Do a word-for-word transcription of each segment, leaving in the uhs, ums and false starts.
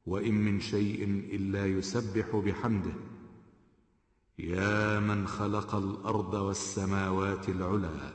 وإن من شيء إلا يسبح بحمده. يا من خلق الأرض والسماوات العلى،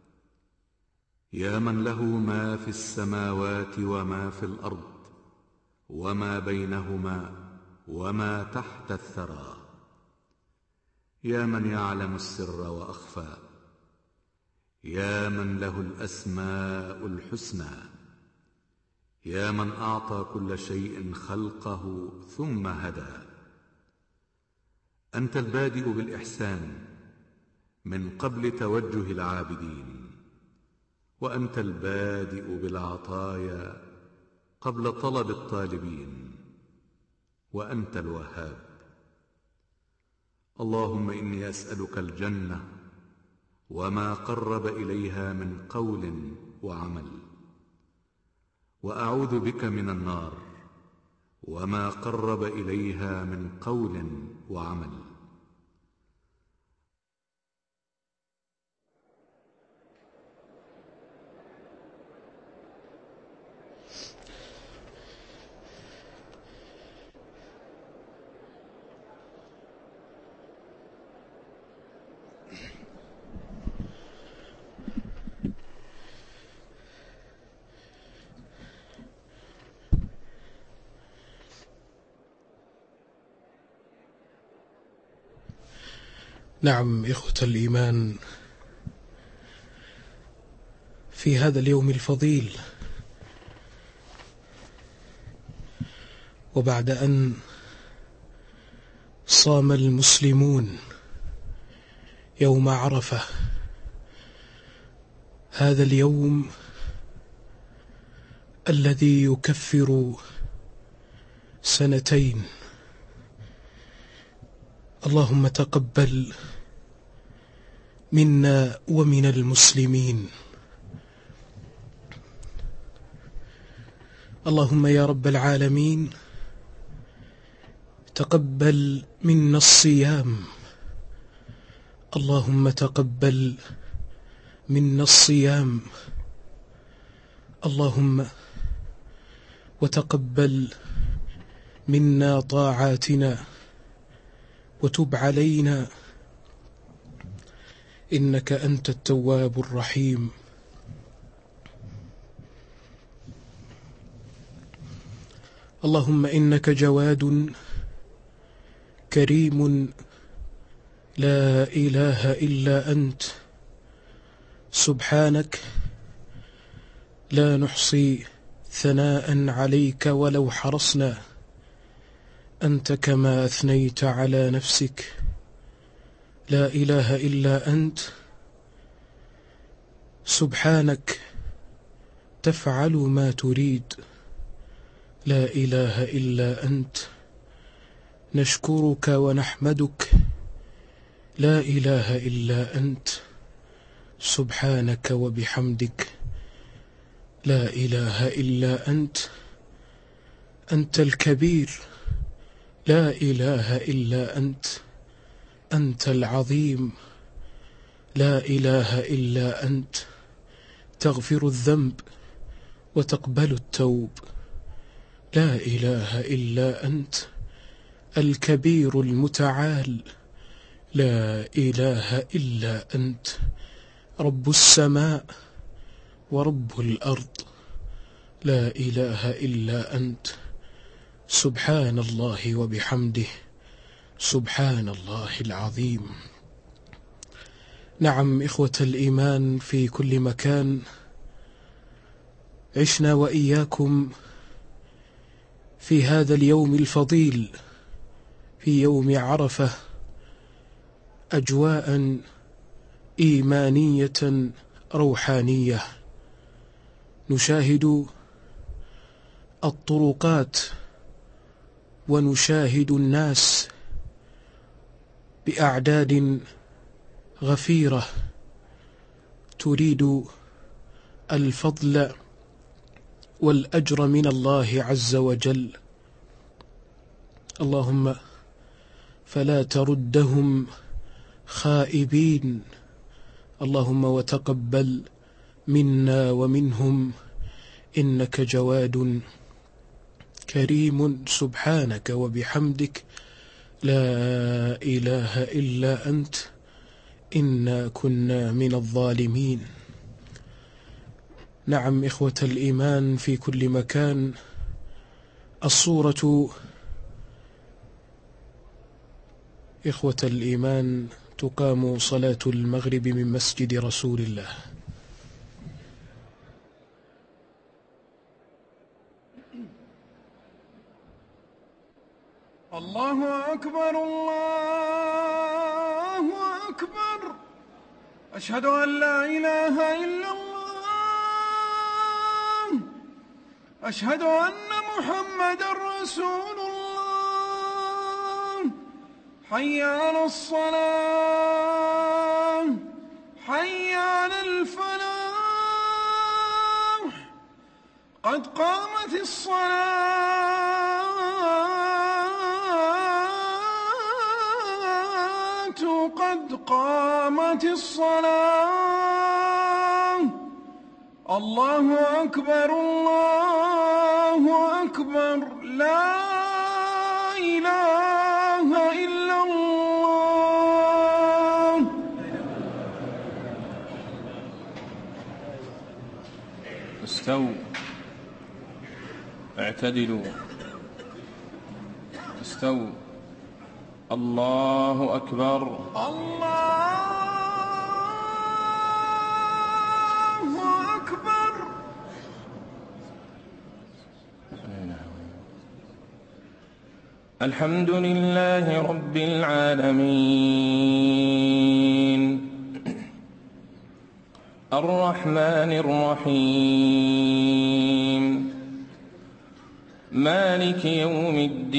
يا من له ما في السماوات وما في الأرض وما بينهما وما تحت الثرى. يا من يعلم السر وأخفى، يا من له الأسماء الحسنى، يا من أعطى كل شيء خلقه ثم هدى. أنت البادئ بالإحسان من قبل توجه العابدين، وأنت البادئ بالعطايا قبل طلب الطالبين، وأنت الوهاب. اللهم إني أسألك الجنة وما قرب إليها من قول وعمل، وأعوذ بك من النار وما قرب إليها من قول وعمل. نعم إخوة الإيمان، في هذا اليوم الفضيل، وبعد أن صام المسلمون يوم عرفة، هذا اليوم الذي يكفر سنتين. اللهم تقبل منا ومن المسلمين. اللهم يا رب العالمين تقبل منا الصيام، اللهم تقبل منا الصيام، اللهم وتقبل منا طاعاتنا، وتب علينا إنك أنت التواب الرحيم. اللهم إنك جواد كريم لا إله إلا أنت، سبحانك لا نحصي ثناء عليك ولو حرصنا، أنت كما أثنيت على نفسك. لا إله إلا أنت، سبحانك تفعل ما تريد. لا إله إلا أنت، نشكرك ونحمدك. لا إله إلا أنت، سبحانك وبحمدك. لا إله إلا أنت، أنت الكبير. لا إله إلا أنت، أنت العظيم. لا إله إلا أنت، تغفر الذنب وتقبل التوب. لا إله إلا أنت، الكبير المتعال. لا إله إلا أنت، رب السماء ورب الأرض. لا إله إلا أنت، سبحان الله وبحمده، سبحان الله العظيم. نعم إخوة الإيمان في كل مكان، عشنا وإياكم في هذا اليوم الفضيل، في يوم عرفة، أجواء إيمانية روحانية. نشاهد الطرقات ونشاهد الناس بأعداد غفيرة تريد الفضل والأجر من الله عز وجل. اللهم فلا تردهم خائبين. اللهم وتقبل منا ومنهم، إنك جواد كريم سبحانك وبحمدك لا إله إلا أنت إنا كنا من الظالمين. نعم إخوة الإيمان في كل مكان، الصورة إخوة الإيمان تقام صلاة المغرب من مسجد رسول الله. الله أكبر الله أكبر، أشهد أن لا إله إلا الله، أشهد أن محمدًا رسول الله. حي على الصلاة، حي على الفلاح، قد قامت الصلاة، قد قامت الصلاة. الله أكبر الله أكبر، لا إله إلا الله. استووا، اعتدلوا، استووا. الله أكبر الله أكبر. الحمد لله رب العالمين، الرحمن الرحيم، مالك يوم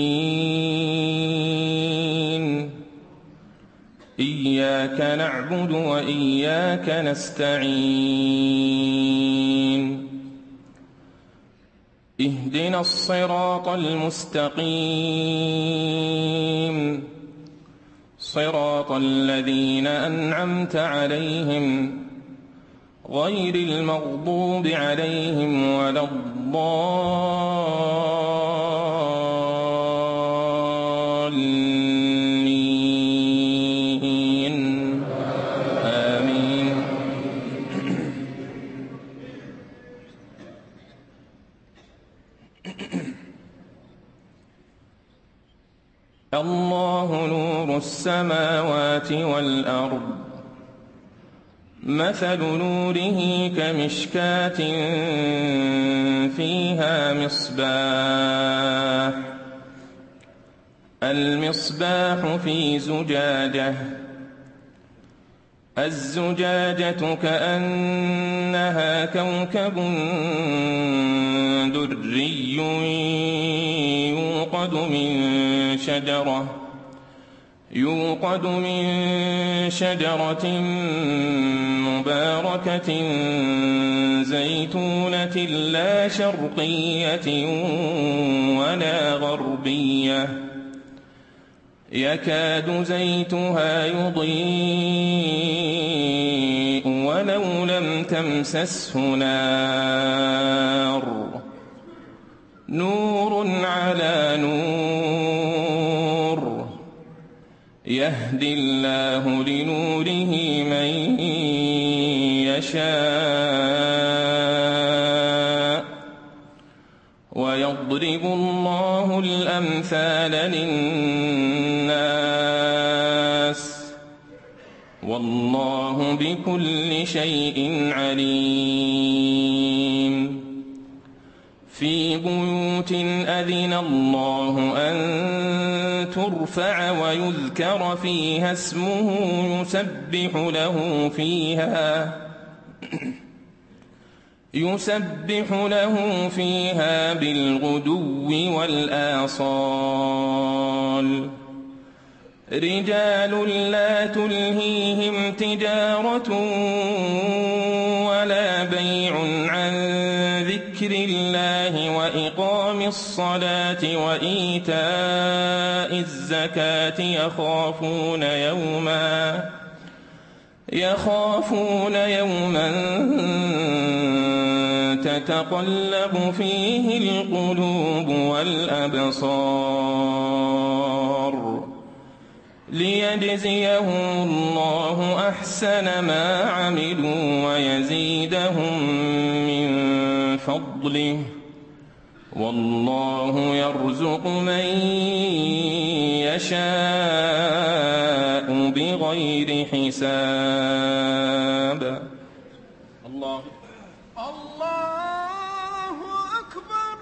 الدين، إياك نعبد وإياك نستعين، اهدنا الصراط المستقيم، صراط الذين أنعمت عليهم غير المغضوب عليهم ولا الضالين، آمين. الله نور السماوات والأرض، مثل نوره كمشكاة فيها مصباح، المصباح في زجاجة، الزجاجة كأنها كوكب دري يوقد من شجرة يوقد من شجرة مباركة زيتونة لا شرقية ولا غربية، يكاد زيتها يضيء ولو لم تمسسه نار، نور على نور، يهدي الله لنوره من يشاء، ويضرب الله الأمثال للناس، والله بكل شيء عليم. في بيوت أذن الله أن ترفع ويذكر فيها اسمه يسبح له فيها يسبح له فيها بالغدو والآصال، رجال لا تلهيهم تجارة ولا بيع عن ذكر الله وإقام الصلاة وإيتاء الزكاة يخافون يوما يخافون يوما تتقلب فيه القلوب والأبصار ليجزيهم الله أحسن ما عملوا ويزيدهم من فضله والله يرزق من يشاء بغير حساب. الله الله أكبر.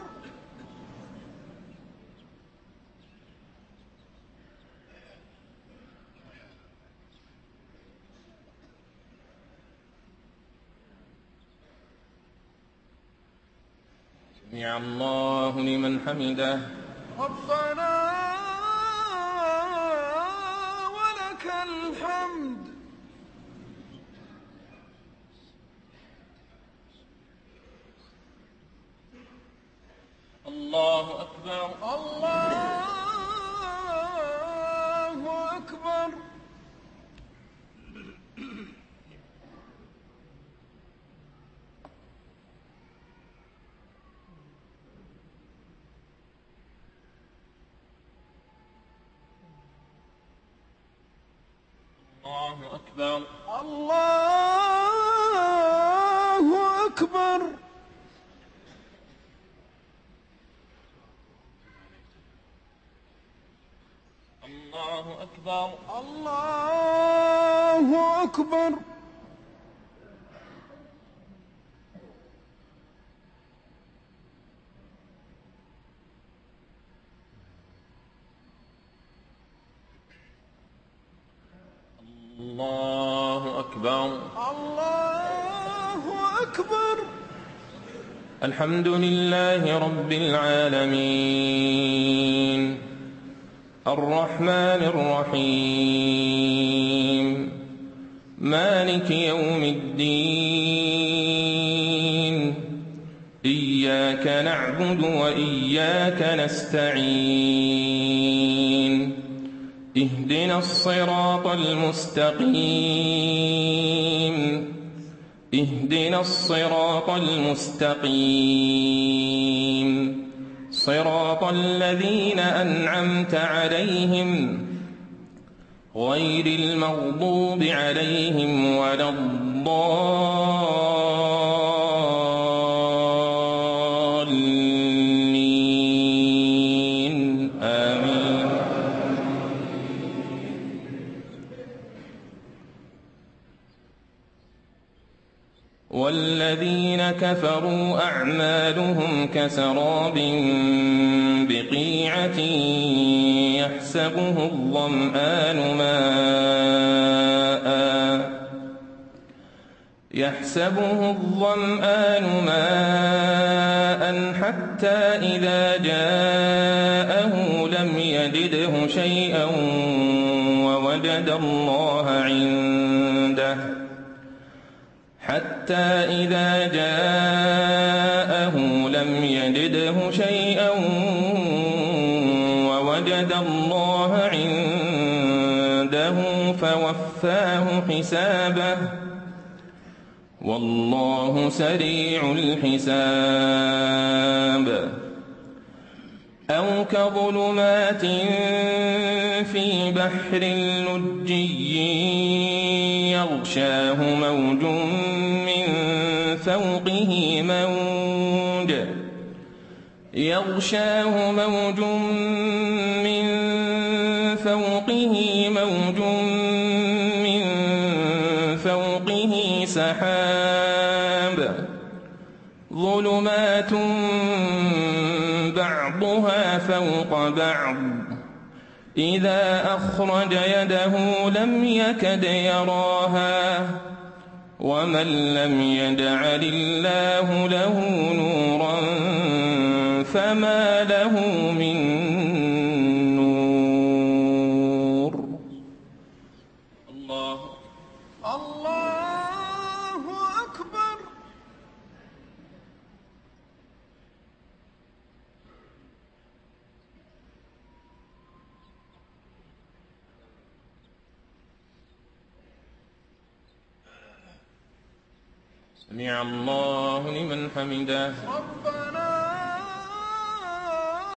سمع الله لمن حمده. ربنا ولك الحمد. الله أكبر. الله أكبر. الله أكبر. الله أكبر. الله أكبر. الله أكبر. الله أكبر. الله أكبر. الحمد لله رب العالمين الرحمن الرحيم مالك يوم الدين إياك نعبد وإياك نستعين اهدنا الصراط المستقيم اهدنا الصراط المستقيم صراط الذين أنعمت عليهم غير المغضوب عليهم ولا الضالين آمين. والذين كفروا أعمالهم كسراب بقيعة يحسبه الظمآن ماء يحسبه الظمآن ماء حتى إذا جاءه لم يجده شيئا ووجد الله عنده حتى إذا جاءه لم يجده شيئا ووجد الله عنده فوفاه حسابه والله سريع الحساب. أو كظلمات في بحر لجي يغشاه موج من فوقه موج يغشاه موج من فوقه موج من فوقه سحاب ظلمات بعضها فوق بعض إذا أخرج يده لم يكد يراها ومن لم يجعل الله له نورا فما له من نور. الله الله أكبر. سمع الله لمن حمده. ربنا